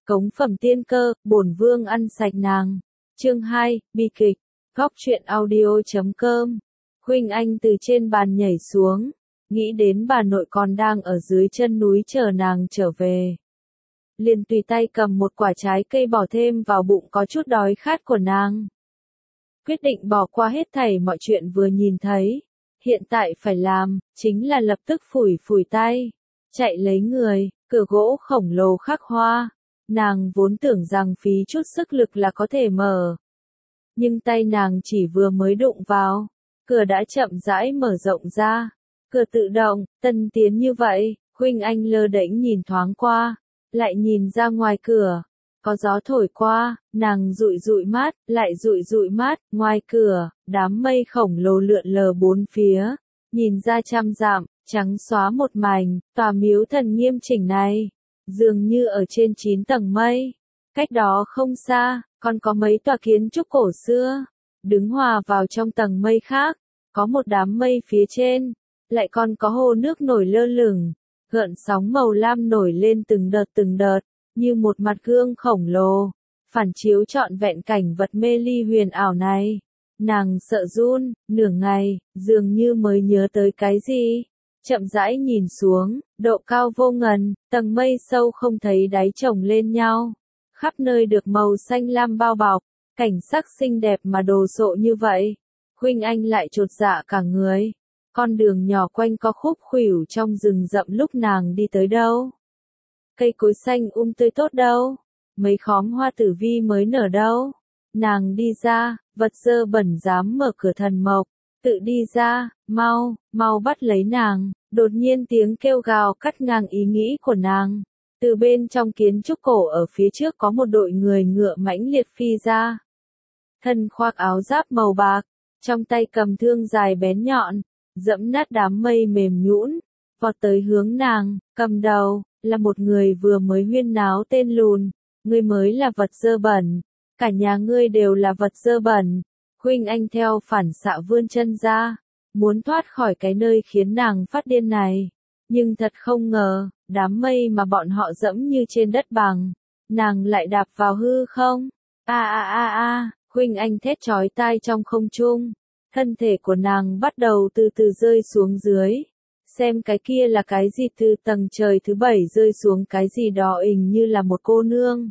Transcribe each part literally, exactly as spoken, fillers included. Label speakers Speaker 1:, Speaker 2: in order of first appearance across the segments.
Speaker 1: Cống phẩm tiên cơ, bổn vương ăn sạch nàng. Chương hai, bi kịch. Góc truyện audio chấm com. Huynh Anh từ trên bàn nhảy xuống, nghĩ đến bà nội còn đang ở dưới chân núi chờ nàng trở về. Liền tùy tay cầm một quả trái cây bỏ thêm vào bụng có chút đói khát của nàng. Quyết định bỏ qua hết thảy mọi chuyện vừa nhìn thấy. Hiện tại phải làm, chính là lập tức phủi phủi tay, chạy lấy người, cửa gỗ khổng lồ khắc hoa. Nàng vốn tưởng rằng phí chút sức lực là có thể mở. Nhưng tay nàng chỉ vừa mới đụng vào, cửa đã chậm rãi mở rộng ra. Cửa tự động, tân tiến như vậy, Huynh Anh lơ đễnh nhìn thoáng qua, lại nhìn ra ngoài cửa. Có gió thổi qua, nàng dụi dụi mắt, lại dụi dụi mắt, ngoài cửa, đám mây khổng lồ lượn lờ bốn phía, nhìn ra trăm dặm, trắng xóa một mảnh, tòa miếu thần nghiêm chỉnh này, dường như ở trên chín tầng mây. Cách đó không xa, còn có mấy tòa kiến trúc cổ xưa, đứng hòa vào trong tầng mây khác, có một đám mây phía trên, lại còn có hồ nước nổi lơ lửng, gợn sóng màu lam nổi lên từng đợt từng đợt, như một mặt gương khổng lồ, phản chiếu trọn vẹn cảnh vật mê ly huyền ảo này. Nàng sợ run, nửa ngày, dường như mới nhớ tới cái gì. Chậm rãi nhìn xuống, độ cao vô ngần, tầng mây sâu không thấy đáy chồng lên nhau. Khắp nơi được màu xanh lam bao bọc, cảnh sắc xinh đẹp mà đồ sộ như vậy. Huynh Anh lại chột dạ cả người. Con đường nhỏ quanh có khúc khuỷu trong rừng rậm lúc nàng đi tới đâu. Cây cối xanh um tươi tốt đâu, mấy khóm hoa tử vi mới nở đâu. Nàng đi ra, vật dơ bẩn dám mở cửa thần mộc, tự đi ra, mau, mau bắt lấy nàng. Đột nhiên tiếng kêu gào cắt ngang ý nghĩ của nàng. Từ bên trong kiến trúc cổ ở phía trước có một đội người ngựa mãnh liệt phi ra. Thân khoác áo giáp màu bạc, trong tay cầm thương dài bén nhọn, dẫm nát đám mây mềm nhũn, vọt tới hướng nàng. Cầm đầu là một người vừa mới huyên náo tên Lùn. Ngươi mới là vật dơ bẩn, cả nhà ngươi đều là vật dơ bẩn. Huynh Anh theo phản xạ vươn chân ra, muốn thoát khỏi cái nơi khiến nàng phát điên này. Nhưng thật không ngờ, đám mây mà bọn họ dẫm như trên đất bằng, nàng lại đạp vào hư không. A a a a, Huynh Anh thét chói tai trong không trung. Thân thể của nàng bắt đầu từ từ rơi xuống dưới. Xem cái kia là cái gì, từ tầng trời thứ bảy rơi xuống cái gì đó hình như là một cô nương.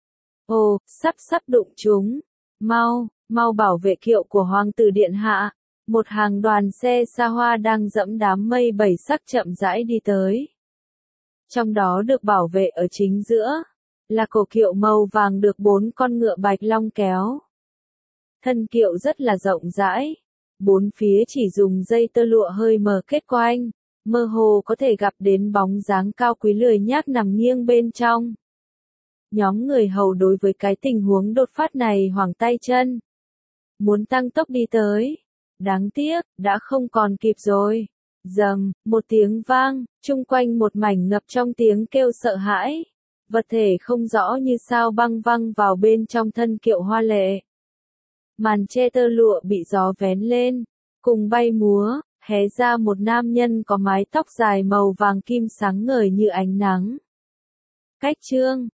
Speaker 1: Ồ, sắp sắp đụng chúng. Mau, mau bảo vệ kiệu của hoàng tử điện hạ. Một hàng đoàn xe xa hoa đang dẫm đám mây bảy sắc chậm rãi đi tới. Trong đó được bảo vệ ở chính giữa, là cổ kiệu màu vàng được bốn con ngựa bạch long kéo. Thân kiệu rất là rộng rãi. Bốn phía chỉ dùng dây tơ lụa hơi mờ kết quanh. Mơ hồ có thể gặp đến bóng dáng cao quý lười nhác nằm nghiêng bên trong. Nhóm người hầu đối với cái tình huống đột phát này hoảng tay chân. Muốn tăng tốc đi tới. Đáng tiếc, đã không còn kịp rồi. Dầm, một tiếng vang, chung quanh một mảnh ngập trong tiếng kêu sợ hãi. Vật thể không rõ như sao băng văng vào bên trong thân kiệu hoa lệ. Màn che tơ lụa bị gió vén lên, cùng bay múa, hé ra một nam nhân có mái tóc dài màu vàng kim sáng ngời như ánh nắng. Cách chương,